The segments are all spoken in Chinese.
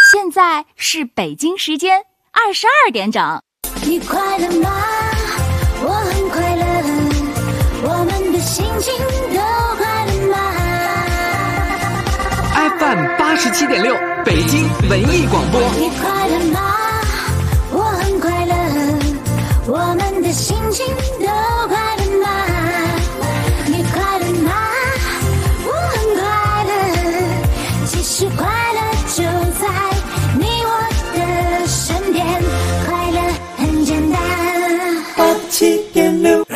现在是北京时间22点整。 你快乐吗？我很快乐，我们的心情都快乐吗？ FM 87.6北京文艺广播。 你快乐吗？我很快乐，我们的心情都快乐吗？你快乐吗？我很快乐，其实快乐就在你我的身边，快乐很简单。87.6。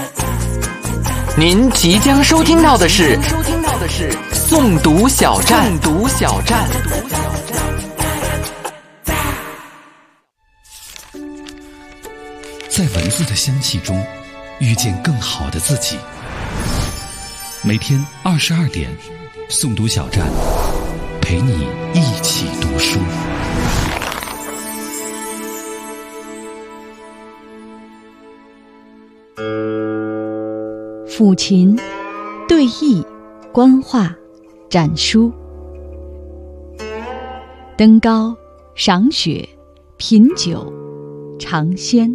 您即将收听到的是诵读小站。 在文字的香气中遇见更好的自己。每天22点，诵读小站陪你一起读书。 抚琴、对弈、观画、展书，登高、赏雪、品酒、尝鲜。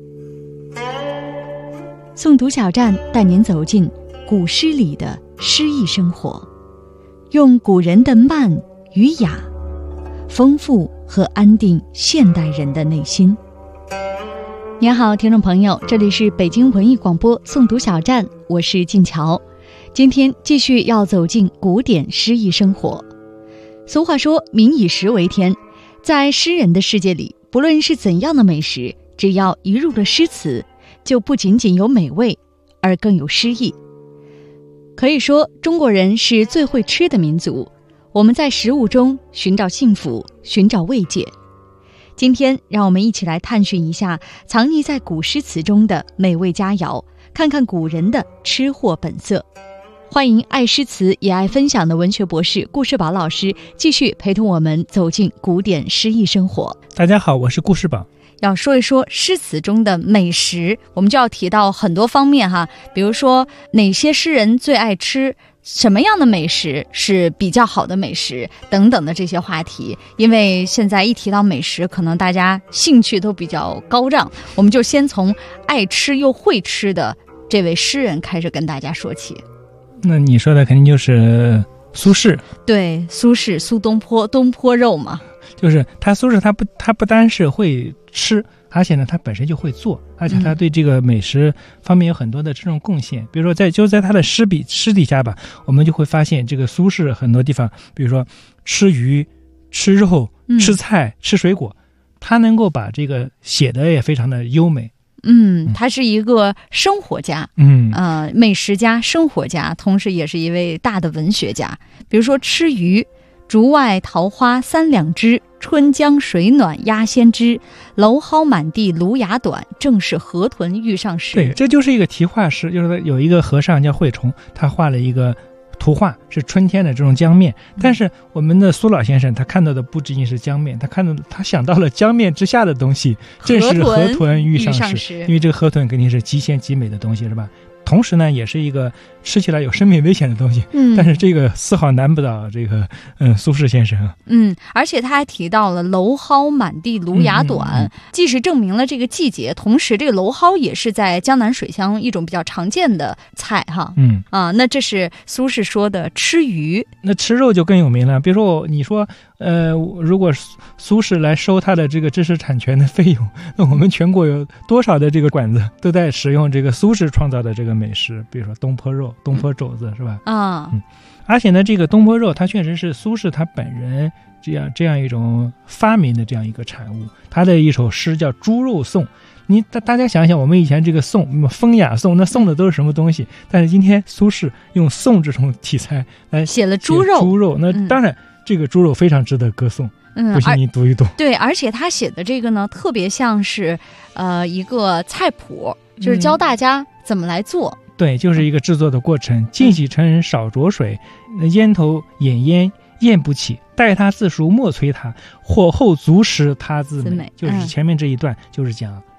诵读小站带您走进古诗里的诗意生活，用古人的慢与雅，丰富和安定现代人的内心。您好，听众朋友，这里是北京文艺广播诵读小站，我是静乔。今天继续要走进古典诗意生活。俗话说，民以食为天，在诗人的世界里，不论是怎样的美食，只要一入了诗词，就不仅仅有美味，而更有诗意。可以说，中国人是最会吃的民族，我们在食物中寻找幸福，寻找慰藉。今天让我们一起来探寻一下藏匿在古诗词中的美味佳肴，看看古人的吃货本色。欢迎爱诗词也爱分享的文学博士顾世宝老师继续陪同我们走进古典诗意生活。 大家好，我是顾世宝。 要说一说诗词中的美食，我们就要提到很多方面哈，比如说哪些诗人最爱吃，什么样的美食是比较好的美食等等的这些话题。因为现在一提到美食，可能大家兴趣都比较高涨，我们就先从爱吃又会吃的这位诗人开始跟大家说起。 那你说的肯定就是苏轼。对， 苏轼，苏东坡肉嘛。 就是苏轼他不单是会吃，而且呢他本身就会做，而且他对这个美食方面有很多的这种贡献。比如说在他的诗底下吧，我们就会发现这个苏轼很多地方，比如说吃鱼、吃肉、吃菜、吃水果，他能够把这个写的也非常的优美。 他是一个生活家，美食家、生活家，同时也是一位大的文学家。比如说吃鱼，竹外桃花三两枝，春江水暖鸭先知，蒌蒿满地芦芽短，正是河豚欲上时。 对，这就是一个题画诗，就是有一个和尚叫惠崇，他画了一个图画，是春天的这种江面。但是我们的苏老先生他看到的不仅仅是江面，他想到了江面之下的东西，正是河豚欲上时。因为这个河豚肯定是极鲜极美的东西，是吧？同时呢，也是一个吃起来有生命危险的东西，但是这个丝毫难不倒这个苏轼先生。 而且他还提到了蒌蒿满地芦芽短，既是证明了这个季节，同时这个蒌蒿也是在江南水乡一种比较常见的菜哈。那这是苏轼说的吃鱼。那吃肉就更有名了，比如说你说如果苏轼来收他的这个知识产权的费用，那我们全国有多少的这个馆子都在使用这个苏轼创造的这个美食，比如说东坡肉、东坡肘子，是吧？而且呢，这个东坡肉它确实是苏轼他本人这样一种发明的这样一个产物。他的一首诗叫《猪肉颂》，大家想想，我们以前这个颂，风雅颂，那颂的都是什么东西？但是今天苏轼用颂这种题材来写了猪肉， 那当然这个猪肉非常值得歌颂。不信你读一读。 对，而且他写的这个呢，特别像是一个菜谱，就是教大家怎么来做。 对，就是一个制作的过程。尽洗成人少着水，烟头掩烟咽不起，待它自熟莫催它，火候足时它自美。就是前面这一段就是讲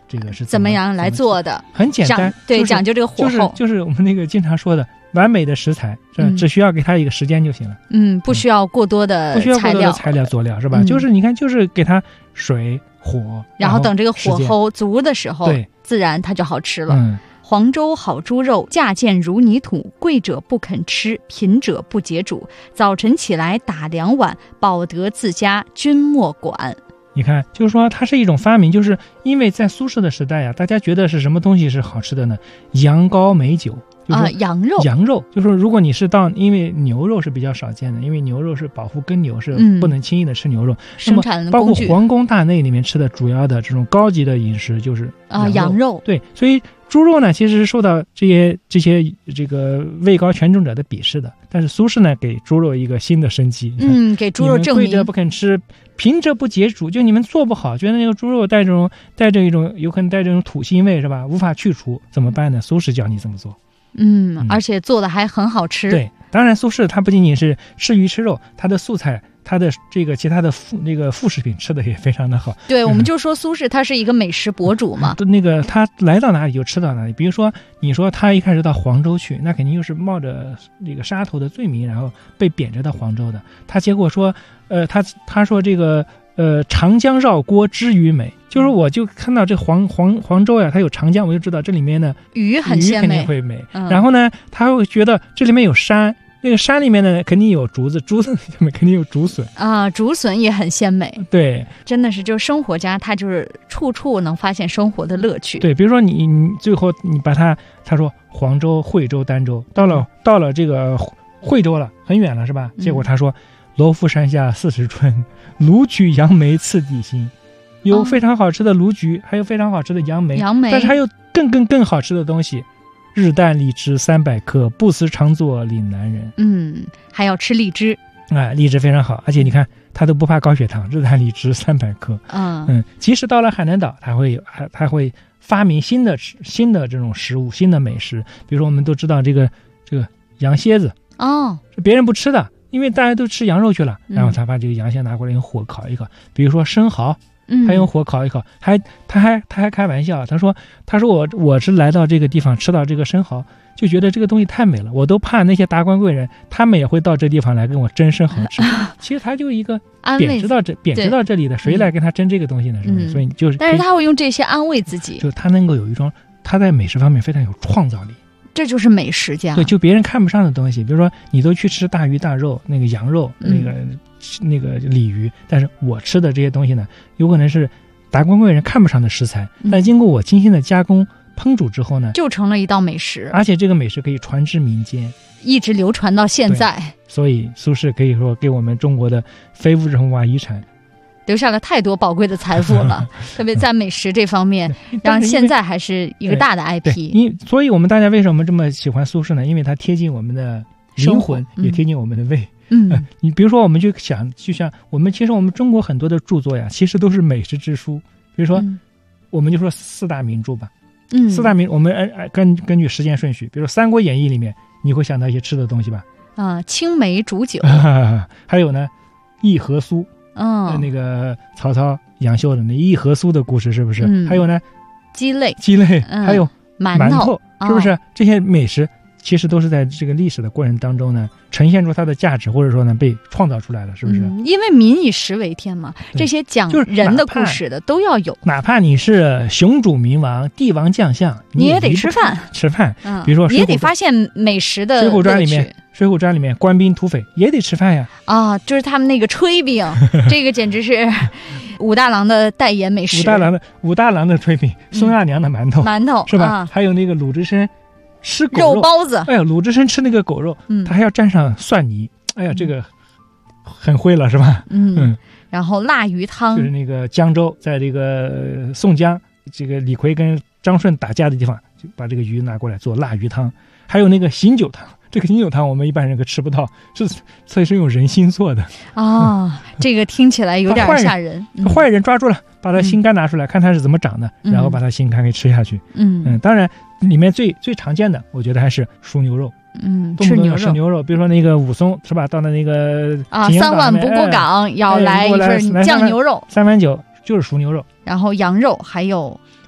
这个是怎么样来做的？ 很简单， 对，讲究这个火候， 就是我们那个经常说的完美的食材，只需要给它一个时间就行了。 不需要过多的材料佐料是吧？就是你看，就是给它水火， 然后等这个火候足的时候， 对， 自然它就好吃了。黄州好猪肉，价贱如泥土，贵者不肯吃，贫者不解煮。早晨起来打2碗，保得自家，君莫管。 你看，就是说它是一种发明，就是因为在苏轼的时代呀，大家觉得是什么东西是好吃的呢？羊羔美酒。 羊肉就是说，如果你是因为牛肉是比较少见的，因为牛肉是保护耕牛，是不能轻易的吃牛肉。 生产的包括皇宫大内里面吃的主要的这种高级的饮食就是羊肉。 对，所以猪肉呢，其实是受到这些这个位高权重者的鄙视的。但是苏轼呢，给猪肉一个新的生机。 给猪肉证明。 贵者不肯吃，贫者不解煮，就你们做不好，觉得那个猪肉带着一种有可能带这种土腥味是吧？无法去除，怎么办呢？苏轼教你怎么做。 而且做的还很好吃。 对，当然苏轼他不仅仅是吃鱼吃肉，他的素菜，他的这个其他的副食品吃的也非常的好。 对，我们就说苏轼他是一个美食博主嘛。 他来到哪里就吃到哪里。比如说，你说他一开始到黄州去，那肯定就是冒着这个杀头的罪名，然后被贬谪到黄州的。他结果说，他说这个。长江绕郭知鱼美，就是我就看到这黄州呀，它有长江，我就知道这里面的鱼很鲜美， 肯定会美。然后呢，他会觉得这里面有山，那个山里面呢肯定有竹子里面肯定有竹笋竹笋也很鲜美。对，真的是就生活家，他就是处处能发现生活的乐趣。 对，比如说你最后你把他说黄州、惠州、儋州，到了这个惠州了，很远了是吧？结果他说罗浮山下40春。卢橘杨梅次第新，有非常好吃的卢橘，还有非常好吃的杨梅，但是还有更好吃的东西，日啖荔枝300颗，不思常作岭南人。 还要吃荔枝， 荔枝非常好，而且你看他都不怕高血糖，日啖荔枝300颗。即使到了海南岛，他会发明新的这种食物，新的美食。比如说我们都知道这个羊蝎子是别人不吃的。因为大家都吃羊肉去了，然后他把这个羊蝎拿过来用火烤一烤。比如说生蚝，他用火烤一烤，他还开玩笑，他说我是来到这个地方吃到这个生蚝，就觉得这个东西太美了，我都怕那些达官贵人他们也会到这地方来跟我争生蚝吃。其实他就一个贬值到这里的，谁来跟他争这个东西呢？是不是？所以就是， 但是他会用这些安慰自己， 就他能够有一种他在美食方面非常有创造力。 这就是美食家。 对，就别人看不上的东西，比如说你都去吃大鱼大肉，那个羊肉，那个鲤鱼，但是我吃的这些东西呢，有可能是达官贵人看不上的食材，但经过我精心的加工烹煮之后呢， 就成了一道美食， 而且这个美食可以传至民间， 一直流传到现在。 所以苏轼可以说给我们中国的非物质文化遗产留下了太多宝贵的财富了，特别在美食这方面，让现在还是一个大的 IP。 所以我们大家为什么这么喜欢苏轼呢？因为它贴近我们的灵魂，也贴近我们的胃。你比如说，我们就像其实我们中国很多的著作呀，其实都是美食之书。比如说，我们就说4大名著吧。4大名，我们根据时间顺序，比如说《三国演义》里面，你会想到一些吃的东西吧？ 青梅煮酒， 还有呢，议和酥。那个曹操杨修的那议和酥的故事是不是？还有呢，鸡肋，还有馒头，是不是？这些美食其实都是在这个历史的过程当中呢，呈现出它的价值，或者说呢被创造出来了，是不是？ 因为民以食为天嘛，这些讲人的故事的都要有。 哪怕你是雄主明王、帝王将相， 你也得吃饭。 比如说你也得发现美食的乐趣。 水浒传里面官兵土匪也得吃饭呀！ 就是他们那个炊饼，这个简直是武大郎的代言美食。 武大郎的炊饼，孙二娘的馒头是吧？还有那个鲁智深吃狗肉包子。 哎呀，鲁智深吃那个狗肉，他还要蘸上蒜泥。哎呀，这个很会了是吧？ 然后腊鱼汤， 就是那个江州，在这个宋江，这个李逵跟张顺打架的地方，就把这个鱼拿过来做腊鱼汤。还有那个醒酒汤。这个醒酒汤我们一般人可吃不到，所以是用人心做的这个听起来有点吓人。 坏人抓住了，把他心肝拿出来，看他是怎么长的，然后把他心肝给吃下去。当然里面最常见的，我觉得还是熟牛肉。吃牛肉，比如说那个武松是吧？到了那个 3碗不过岗，要来一份酱牛肉， 3碗9就是熟牛肉， 然后羊肉还有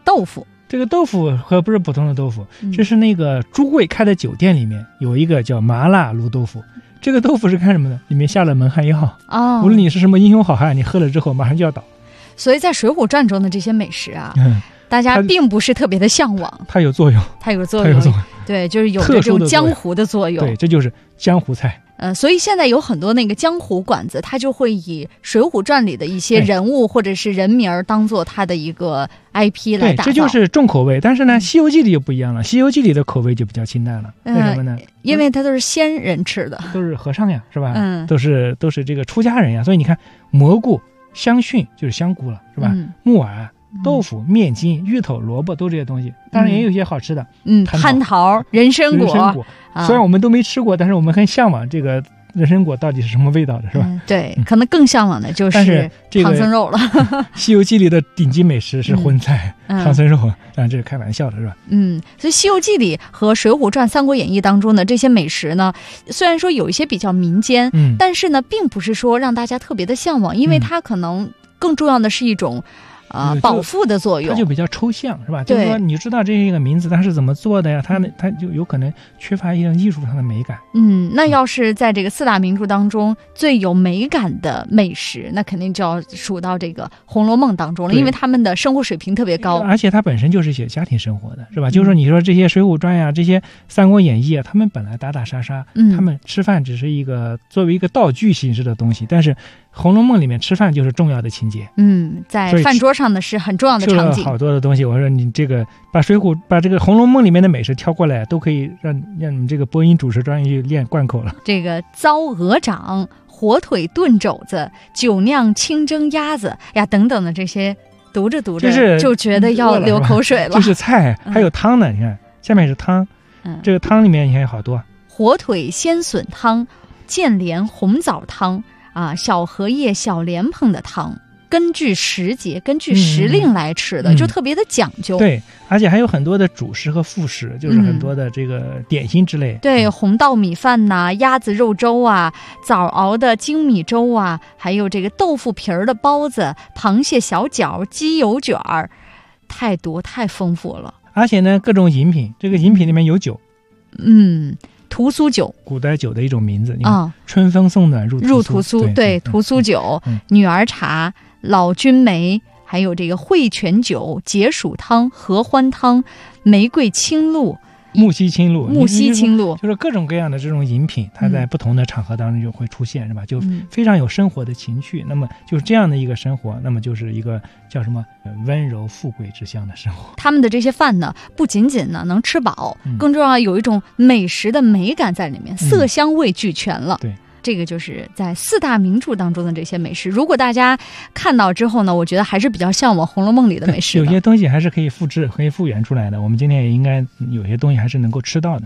豆腐。 这个豆腐可不是普通的豆腐，这是那个朱贵开的酒店里面有一个叫麻辣卤豆腐。这个豆腐是干什么的？里面下了蒙汗药无论你是什么英雄好汉，你喝了之后马上就要倒。 所以在《水浒传》中的这些美食啊，大家并不是特别的向往。 它有作用， 它有作用，对，就是有着这种江湖的作用。 对，这就是江湖菜。 所以现在有很多那个江湖馆子，他就会以《水浒传》里的一些人物或者是人名当做他的一个 IP 来打造。 对，这就是重口味。但是呢，《西游记》里就不一样了，《西游记》里的口味就比较清淡了。为什么呢？ 因为它都是仙人吃的， 都是和尚呀，是吧？都是这个出家人呀。所以你看，蘑菇、香薰就是香菇了，是吧？木耳、豆腐、面筋、芋头、萝卜都这些东西，当然也有一些好吃的， 蟠桃、人参果。 虽然我们都没吃过，但是我们很向往这个人参果到底是什么味道的，是吧？ 对，可能更向往的就是唐僧肉了。 西游记里的顶级美食是荤菜，唐僧肉，当然这是开玩笑的，是吧？ 所以西游记里和水浒传、三国演义当中的这些美食呢，虽然说有一些比较民间，但是呢，并不是说让大家特别的向往，因为它可能更重要的是一种饱腹的作用， 它就比较抽象，是吧？就是说你知道这一个名字它是怎么做的呀，它就有可能缺乏一种艺术上的美感。 那要是在这个四大名著当中最有美感的美食，那肯定就要数到这个《红楼梦》当中了，因为他们的生活水平特别高， 而且它本身就是写家庭生活的，是吧？就是说你说这些《水浒传》呀，这些《三国演义》啊，他们本来打打杀杀，他们吃饭只是一个作为一个道具形式的东西，但是《红楼梦》里面吃饭就是重要的情节。 在饭桌上的是很重要的场景。 好多的东西，我说你这个把这个《红楼梦》里面的美食挑过来，都可以让你这个播音主持专业去练贯口了。 这个糟鹅掌、火腿炖肘子、酒酿清蒸鸭子呀等等的这些，读着就觉得要流口水了。 这是菜，还有汤呢。你看下面是汤，这个汤里面你看有好多： 火腿鲜笋汤、建莲红枣汤小荷叶小莲蓬的汤。根据时节、根据时令来吃的，就特别的讲究。 对，而且还有很多的主食和副食，就是很多的这个点心之类。 对，红稻米饭呐、鸭子肉粥啊、枣熬的精米粥啊，还有这个豆腐皮儿的包子、螃蟹小饺、鸡油卷儿，太多太丰富了。 而且呢，各种饮品，这个饮品里面有酒。 屠苏酒， 古代酒的一种名字。春风送暖入屠苏， 对，屠苏酒、女儿茶、老君梅，还有这个汇泉酒、解暑汤、合欢汤、玫瑰清露、 木樨清露，就是各种各样的这种饮品，它在不同的场合当中就会出现，是吧？就非常有生活的情趣。那么就是这样的一个生活，那么就是一个叫什么温柔富贵之乡的生活。 他们的这些饭呢，不仅仅呢能吃饱，更重要有一种美食的美感在里面，色香味俱全了。 对。 这个就是在四大名著当中的这些美食，如果大家看到之后呢，我觉得还是比较向往《红楼梦》里的美食的。 有些东西还是可以复制、可以复原出来的。我们今天也应该有些东西还是能够吃到的。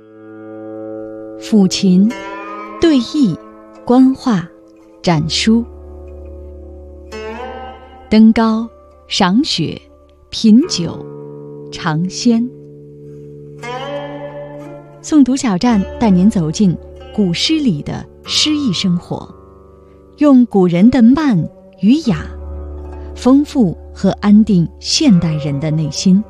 抚琴、对弈、观画、展书、登高、赏雪、品酒、尝鲜。诵读小站带您走进古诗里的诗意生活，用古人的慢与雅，丰富和安定现代人的内心。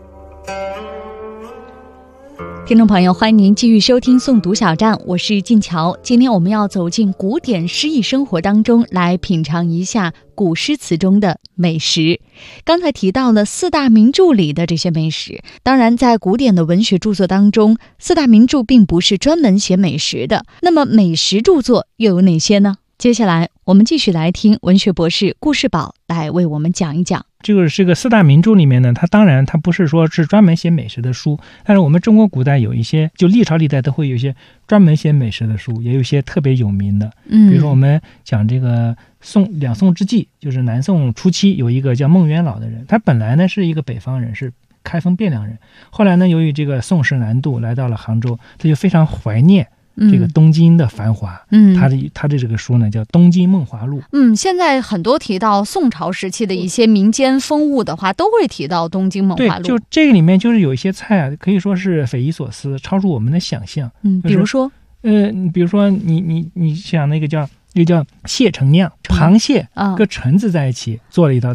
听众朋友，欢迎您继续收听诵读小站，我是静乔。今天我们要走进古典诗意生活当中，来品尝一下古诗词中的美食。刚才提到了四大名著里的这些美食，当然在古典的文学著作当中，四大名著并不是专门写美食的。那么美食著作又有哪些呢？接下来我们继续来听文学博士顾世宝来为我们讲一讲。 这个四大名著里面呢，它当然它不是说是专门写美食的书，但是我们中国古代有一些，就历朝历代都会有一些专门写美食的书，也有一些特别有名的。比如说我们讲这个两宋之际，就是南宋初期有一个叫孟元老的人，他本来呢是一个北方人，是开封汴梁人，后来呢由于这个宋时南渡来到了杭州，他就非常怀念这个东京的繁华。他的这个书呢叫《东京梦华录》。 现在很多提到宋朝时期的一些民间风物的话，都会提到《东京梦华录》。 对，就这个里面就是有一些菜啊，可以说是匪夷所思，超出我们的想象。 比如说你想那个叫蟹橙酿，螃蟹跟橙子在一起做了一道菜。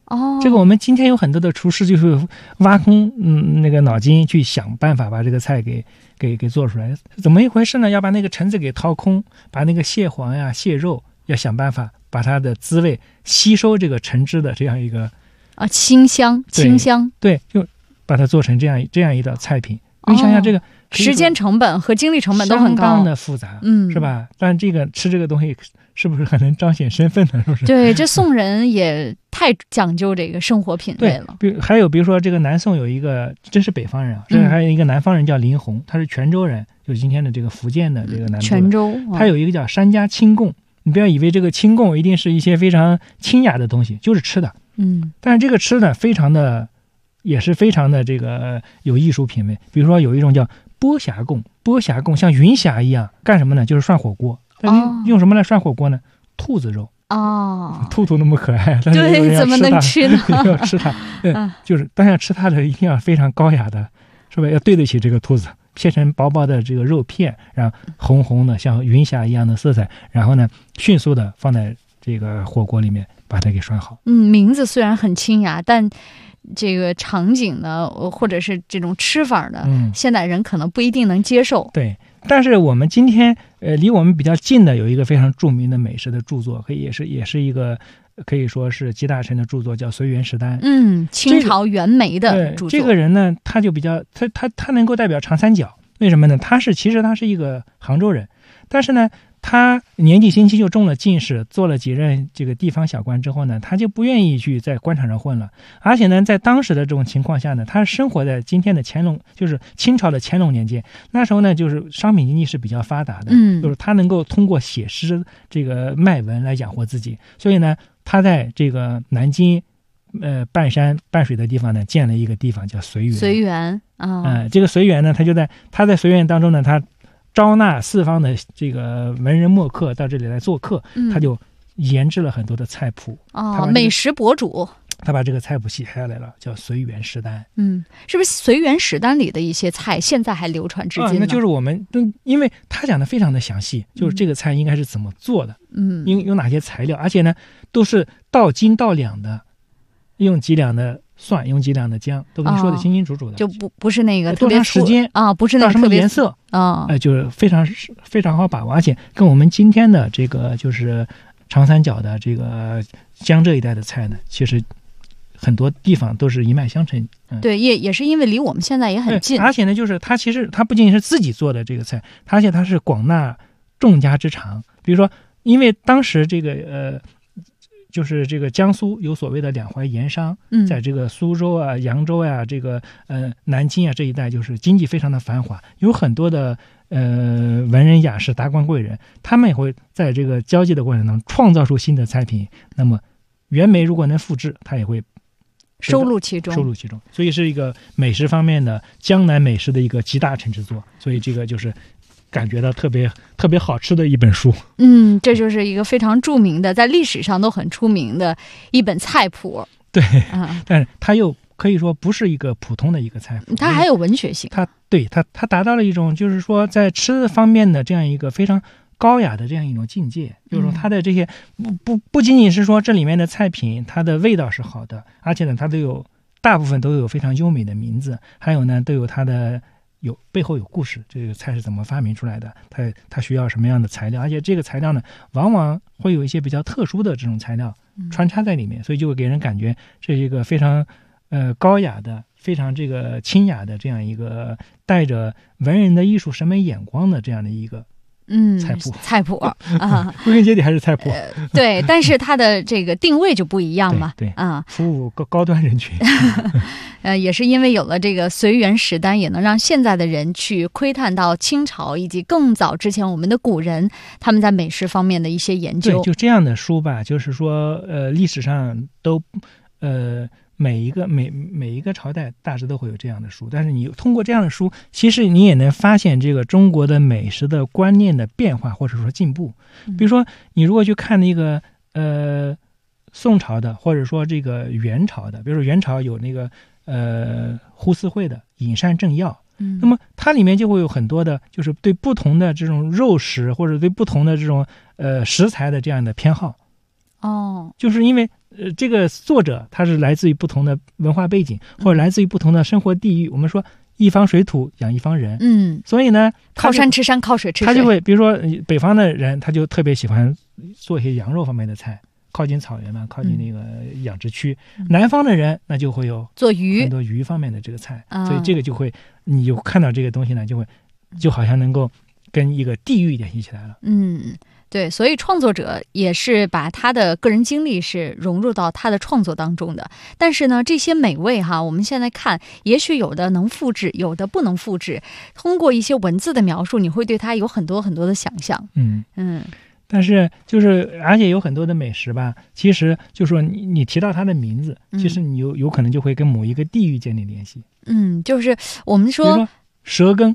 哦， 这个我们今天有很多的厨师就是挖空那个脑筋去想办法把这个菜给做出来，怎么一回事呢？要把那个橙子给掏空，把那个蟹黄呀、蟹肉要想办法把它的滋味吸收这个橙汁的这样一个清香， 对，就把它做成这样一道菜品。你想想这个时间成本和精力成本都很高， 相当的复杂，是吧？但这个吃这个东西是不是很能彰显身份呢？是不是？ 对，这宋人也太讲究这个生活品味了。 对，还有比如说这个南宋有一个，真是北方人啊，这还有一个南方人叫林洪，他是泉州人，就是今天的这个福建的这个南部泉州， 他有一个叫山家清供。你不要以为这个清供一定是一些非常清雅的东西，就是吃的。但是这个吃的也是非常的这个有艺术品味。比如说有一种叫波霞供，波霞供像云霞一样，干什么呢？就是涮火锅。用什么来涮火锅呢？兔子肉。兔那么可爱，但是对，怎么能吃呢？ 要吃它，就是当然吃它的一定要非常高雅的，是吧？要对得起这个兔子，切成薄薄的这个肉片，然后红红的像云霞一样的色彩，然后呢迅速的放在这个火锅里面把它给涮好。 名字虽然很清雅，但这个场景呢，或者是这种吃法呢，现代人可能不一定能接受。 对，但是我们今天离我们比较近的有一个非常著名的美食的著作，也是一个可以说是集大成的著作，叫《随园食单》。 清朝袁枚的著作。 这个人呢，他就比较他能够代表长三角，为什么呢？其实他是一个杭州人，但是呢，他年纪轻轻就中了进士，做了几任这个地方小官之后呢，他就不愿意去在官场上混了。而且呢，在当时的这种情况下呢，他生活在今天的乾隆，就是清朝的乾隆年间。那时候呢，就是商品经济是比较发达的，就是他能够通过写诗这个卖文来养活自己。所以呢，他在这个南京半山半水的地方呢，建了一个地方叫随园。 随园这个随园呢，他在随园当中呢，他招纳四方的这个文人墨客到这里来做客，他就研制了很多的菜谱。 美食博主， 他把这个菜谱写下来了，叫《随园食单》。 是不是《随园食单》里的一些菜现在还流传至今呢？ 那就是我们，因为他讲的非常的详细，就是这个菜应该是怎么做的，有哪些材料，而且呢都是到斤到两的，用几两的蒜，用几两的姜，都跟你说的清清楚楚的， 就不是那个特别多长时间不是那个什么颜色就是非常好把握，而且跟我们今天的这个就是长三角的这个江浙一带的菜呢，其实很多地方都是一脉相承。 对，也是因为离我们现在也很近。 而且呢，就是它其实它不仅仅是自己做的这个菜，而且它是广纳众家之长。比如说，因为当时这个就是这个江苏有所谓的两淮盐商，在这个苏州啊、扬州啊、这个南京啊这一带，就是经济非常的繁华，有很多的文人雅士、达官贵人，他们也会在这个交际的过程中创造出新的菜品。那么袁枚如果能复制，他也会收录其中， 所以是一个美食方面的江南美食的一个集大成之作。所以这个就是感觉到特别好吃的一本书。 这就是一个非常著名的，在历史上都很出名的一本菜谱。 对，但是它又可以说不是一个普通的一个菜谱， 它还有文学性。 它达到了一种就是说在吃方面的这样一个非常高雅的这样一种境界。就是说它的这些不仅仅是说这里面的菜品它的味道是好的，而且呢它大部分都有非常优美的名字，还有呢都有它的背后有故事，这个菜是怎么发明出来的，它需要什么样的材料，而且这个材料呢往往会有一些比较特殊的这种材料穿插在里面，所以就会给人感觉这是一个非常高雅的、非常这个清雅的这样一个带着文人的艺术审美眼光的这样的一个菜谱归根结底还是菜谱。 对，但是它的这个定位就不一样嘛。 对服务高端人群。 也是因为有了这个随园食单，也能让现在的人去窥探到清朝以及更早之前我们的古人他们在美食方面的一些研究。 对，就这样的书吧，就是说历史上都每一个朝代大致都会有这样的书，但是你通过这样的书，其实你也能发现这个中国的美食的观念的变化或者说进步。比如说你如果去看那个宋朝的，或者说这个元朝的，比如说元朝有那个胡思慧的《饮膳正要》，那么它里面就会有很多的就是对不同的这种肉食或者对不同的这种食材的这样的偏好。 哦， 就是因为这个作者他是来自于不同的文化背景，或者来自于不同的生活地域。我们说一方水土养一方人，所以呢， 靠山吃山，靠水吃水。 他就会，比如说北方的人，他就特别喜欢做一些羊肉方面的菜，靠近草原嘛，靠近那个养殖区。南方的人那就会有做鱼， 很多鱼方面的这个菜，所以这个就会，你就看到这个东西呢，就好像能够跟一个地域联系起来了。 对，所以创作者也是把他的个人经历是融入到他的创作当中的。但是呢，这些美味哈，我们现在看，也许有的能复制，有的不能复制。通过一些文字的描述，你会对它有很多很多的想象。 但是而且有很多的美食吧，其实就是说你提到它的名字，其实你有可能就会跟某一个地域建立联系。 就是我们说蛇羹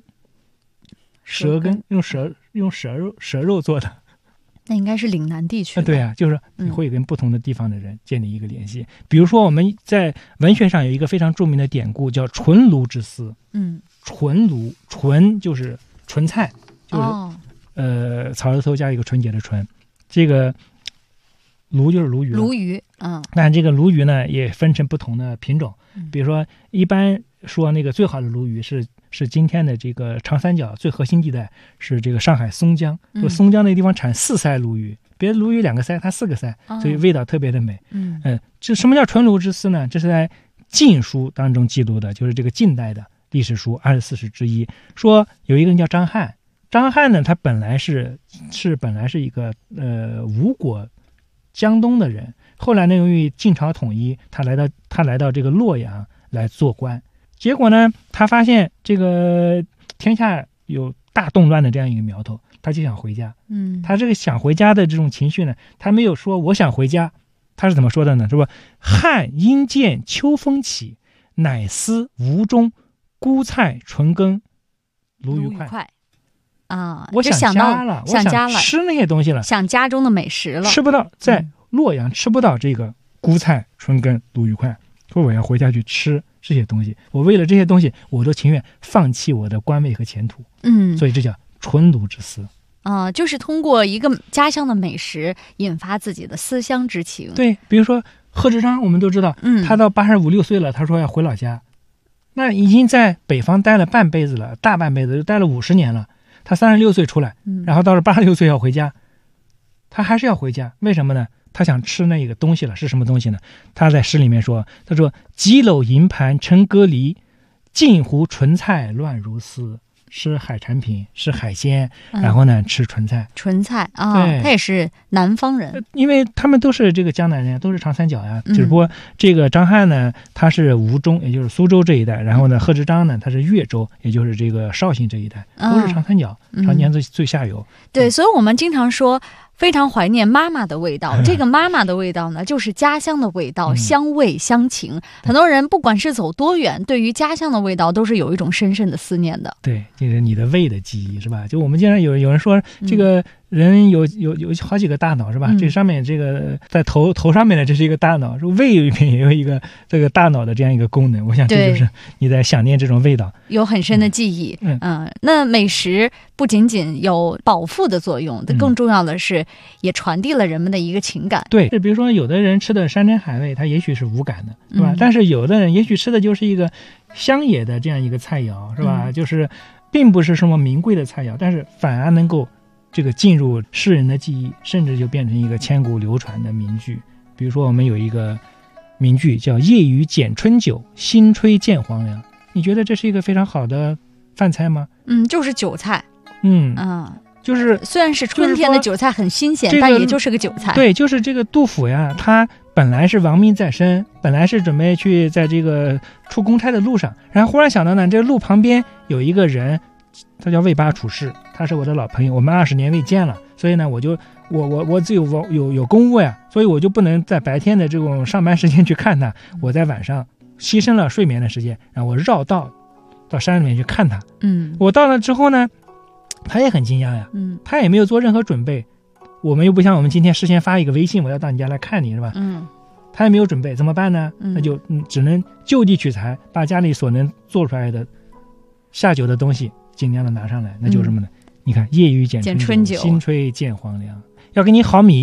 用蛇肉做的。 那应该是岭南地区。 对啊，就是你会跟不同的地方的人建立一个联系。比如说我们在文学上有一个非常著名的典故叫纯卢之思。纯卢，纯就是纯菜，就是草字头加一个纯洁的纯。这个鲈就是鲈鱼。鲈鱼，但这个鲈鱼呢也分成不同的品种。比如说一般说那个最好的鲈鱼是今天的这个长三角最核心地带，是这个上海松江。松江那个地方产4鳃鲈鱼，别的鲈鱼2个鳃，它4个鳃，所以味道特别的美。这什么叫纯卢之思呢？这是在《晋书》当中记录的，就是这个近代的历史书24史之一。说有一个人叫张翰，张翰呢，他本来是一个吴国江东的人，后来呢由于晋朝统一，他来到这个洛阳来做官。结果呢，他发现这个天下有大动乱的这样一个苗头，他就想回家。他这个想回家的这种情绪呢，他没有说我想回家，他是怎么说的呢？是吧？汉阴见秋风起，乃思吴中菇菜纯羹鲈鱼块。我想家了， 想家了， 吃那些东西了， 想家中的美食了。 吃不到，在洛阳吃不到这个菇菜纯羹鲈鱼块，说我要回家去吃这些东西，我为了这些东西，我都情愿放弃我的官位和前途。所以这叫纯卢之思。 就是通过一个家乡的美食引发自己的思乡之情。 对，比如说贺知章，我们都知道，他到85、86岁了，他说要回老家，那已经在北方待了半辈子了，大半辈子就待了50年了。他36岁出来，然后到了86岁要回家，他还是要回家，为什么呢？他想吃那个东西了，是什么东西呢？他在诗里面说，他说几篓银盘成歌梨，镜湖纯菜乱如丝。吃海产品，吃海鲜，然后呢吃纯菜。 纯菜他也是南方人， 因为他们都是这个江南人，都是长三角呀。只不过这个张翰呢，他是吴中，也就是苏州这一带，然后呢贺知章呢，他是越州，也就是这个绍兴这一带，都是长三角，长江最下游。 对，所以我们经常说非常怀念妈妈的味道。这个妈妈的味道呢，就是家乡的味道，乡味乡情。很多人不管是走多远，对于家乡的味道都是有一种深深的思念的。 对，这是你的胃的记忆，是吧？就我们经常有人说，这个人有好几个大脑，是吧？这上面这个在头上面的这是一个大脑，胃里面也有一个这个大脑的这样一个功能。我想这就是你在想念这种味道， 有很深的记忆。那美食不仅仅有饱腹的作用，更重要的是也传递了人们的一个情感。 对，比如说有的人吃的山珍海味，他也许是无感的，是吧？但是有的人也许吃的就是一个乡野的这样一个菜肴，是吧？就是并不是什么名贵的菜肴，但是反而能够这个进入世人的记忆，甚至就变成一个千古流传的名句。比如说我们有一个名句叫夜雨剪春酒，新炊见黄粱。你觉得这是一个非常好的饭菜吗？ 就是韭菜。 就是虽然是春天的韭菜很新鲜，但也就是个韭菜。 对，就是这个杜甫呀，他本来是亡命在身，本来是准备去在这个出公差的路上，然后忽然想到呢，这路旁边有一个人，他叫魏八处士，他是我的老朋友，我们20年未见了，所以呢，我自有公务呀，所以我就不能在白天的这种上班时间去看他，我在晚上牺牲了睡眠的时间，然后我绕道到山里面去看他。我到了之后呢，他也很惊讶呀，他也没有做任何准备，我们又不像我们今天事先发一个微信，我要到你家来看你，是吧？他也没有准备，怎么办呢？那就只能就地取材，把家里所能做出来的下酒的东西尽量的拿上来，那就是什么呢？你看夜雨剪春酒，新炊见黄粱。要给你好米、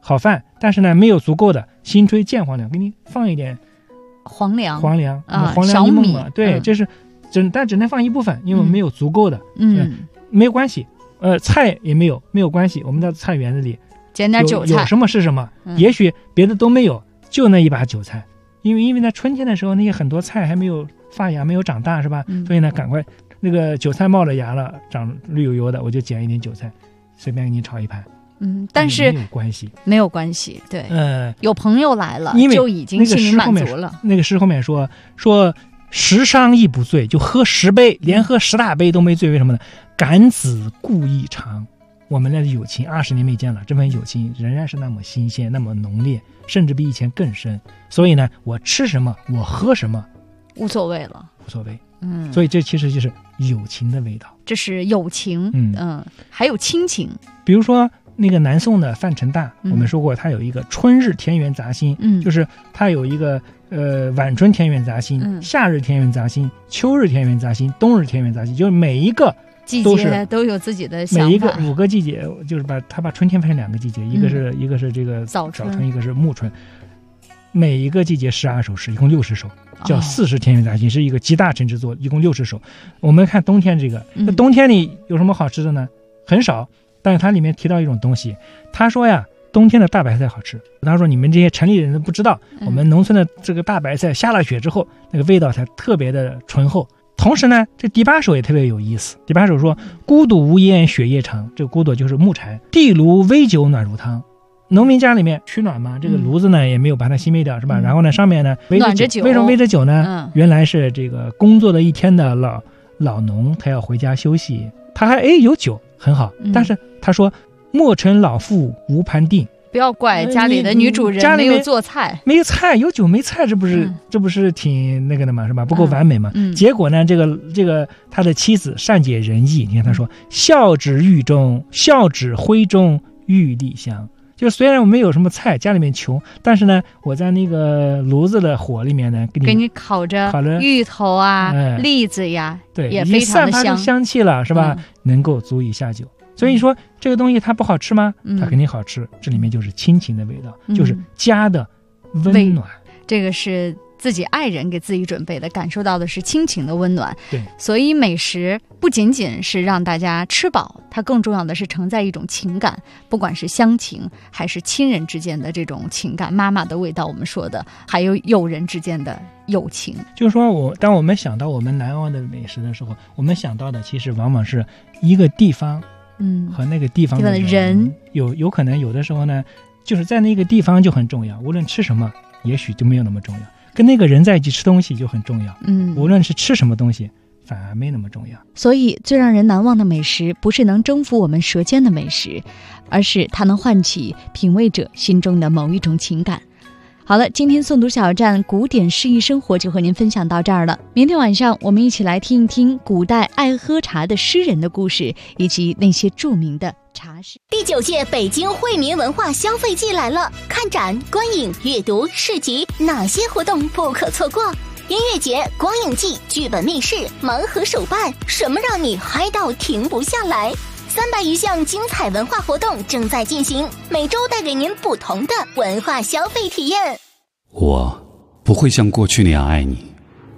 好饭，但是呢没有足够的新炊见黄粮，给你放一点黄粮黄粮小米嘛，对，这是但只能放一部分，因为没有足够的，没有关系，菜也没有关系，我们在菜园子里捡点韭菜， 有什么是什么，也许别的都没有，就那一把韭菜，因为在春天的时候，那些很多菜还没有发芽，没有长大，是吧？所以呢，赶快那个韭菜冒了芽了，长绿油油的，我就捡一点韭菜，随便给你炒一盘。 但是没有关系，对，有朋友来了，就已经心里满足了。 那个诗后面说十觞亦不醉，就喝10杯，连喝10大杯都没醉，为什么呢？感子故意长。我们的友情20年没见了，这份友情仍然是那么新鲜，那么浓烈，甚至比以前更深。所以呢，我吃什么，我喝什么， 无所谓了， 无所谓。所以这其实就是友情的味道。 这是友情，还有亲情。 比如说那个南宋的范成大，我们说过他有一个春日田园杂兴，就是他有一个晚春田园杂兴、夏日田园杂兴、秋日田园杂兴、冬日田园杂兴，就是每一个季节都有自己的想法。 每一个5个季节，就是把春天分成2个季节，一个是这个早春，一个是暮春。每一个季节12首诗，一共60首，叫40田园杂兴，是一个集大成之作，一共60首。我们看冬天这个，冬天里有什么好吃的呢？很少。但是它里面提到一种东西，他说呀，冬天的大白菜好吃。他说你们这些城里人都不知道，我们农村的这个大白菜下了雪之后，那个味道才特别的醇厚。同时呢，这第8首也特别有意思。第8首说：孤独无烟雪夜长，这个孤独就是木柴，地炉煨酒暖如汤。农民家里面取暖嘛，这个炉子呢也没有把它熄灭掉，是吧？然后呢，上面呢煨着酒。 为什么煨着酒呢？原来是这个工作了一天的老农，他要回家休息，他还有酒，很好。但是他说：莫成老妇无盘定。 不要怪家里的女主人没有做菜， 没有菜，有酒没菜，这不是挺那个的嘛，是吧？不够完美嘛。结果呢，这个他的妻子善解人意，你看他说：孝止徽中玉立香。就虽然我没有什么菜，家里面穷，但是呢，我在那个炉子的火里面呢，给你烤着芋头啊、栗子呀， 对， 也非常的散发出香气了，是吧？能够足以下酒。所以你说这个东西它不好吃吗？它肯定好吃。这里面就是亲情的味道，就是家的温暖。 这个是自己爱人给自己准备的，感受到的是亲情的温暖。 对， 所以美食不仅仅是让大家吃饱，它更重要的是承载一种情感，不管是乡情还是亲人之间的这种情感，妈妈的味道我们说的，还有友人之间的友情。 就是说当我们想到我们南澳的美食的时候，我们想到的其实往往是一个地方和那个地方的人。有可能有的时候呢，就是在那个地方就很重要，无论吃什么也许就没有那么重要，跟那个人在一起吃东西就很重要。无论是吃什么东西反而没那么重要。 所以最让人难忘的美食不是能征服我们舌尖的美食，而是它能唤起品味者心中的某一种情感。好了，今天诵读小站古典诗意生活就和您分享到这儿了。明天晚上我们一起来听一听古代爱喝茶的诗人的故事，以及那些著名的茶室。 第9届北京惠民文化消费季来了，看展、观影、阅读、市集，哪些活动不可错过？音乐节、光影季、剧本密室、盲盒手办，什么让你嗨到停不下来？300余项精彩文化活动正在进行，每周带给您不同的文化消费体验。 我不会像过去那样爱你。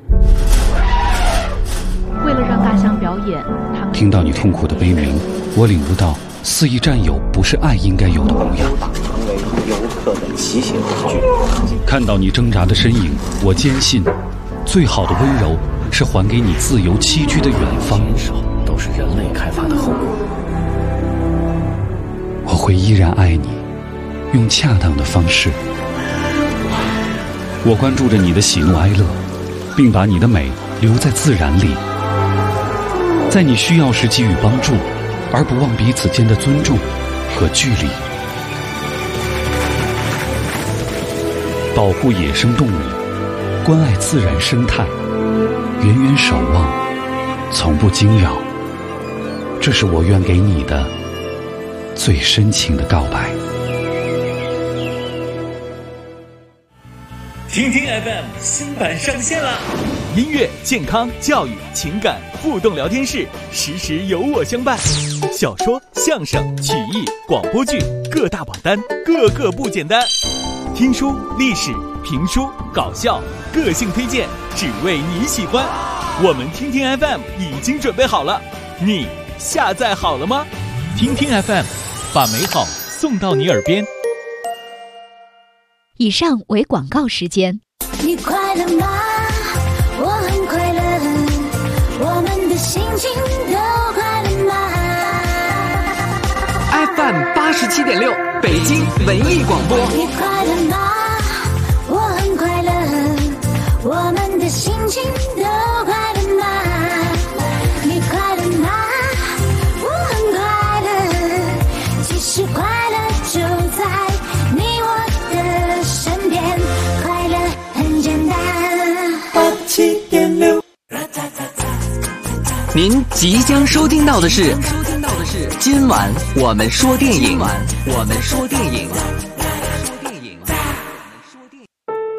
为了让大象表演，他们听到你痛苦的悲鸣，我领悟到肆意占有不是爱应该有的模样。 成为游客的骑行工具。 看到你挣扎的身影，我坚信，最好的温柔是还给你自由栖居的远方。 都是人类开发的后果。 我会依然爱你，用恰当的方式。我关注着你的喜怒哀乐，并把你的美留在自然里，在你需要时给予帮助，而不忘彼此间的尊重和距离。保护野生动物，关爱自然生态，远远守望，从不惊扰。这是我愿给你的最深情的告白。 听听 FM 新版上线了，音乐、健康、教育、情感互动聊天室，时时有我相伴。小说、相声、曲艺、广播剧，各大榜单，个个不简单。听书、历史、评书、搞笑，个性推荐，只为你喜欢。我们听听 FM 已经准备好了，你下载好了吗？听听 FM， 把美好送到你耳边。 以上为广告时间。 你快乐吗？我很快乐，我们的心情都快乐吗？ FM 87.6北京文艺广播。 你快乐吗？我很快乐，我们的心情都快乐吗？你快乐吗？我很快乐，其实快乐就在你我的身边，快乐很简单。87.6。 您即将收听到的是今晚我们说电影。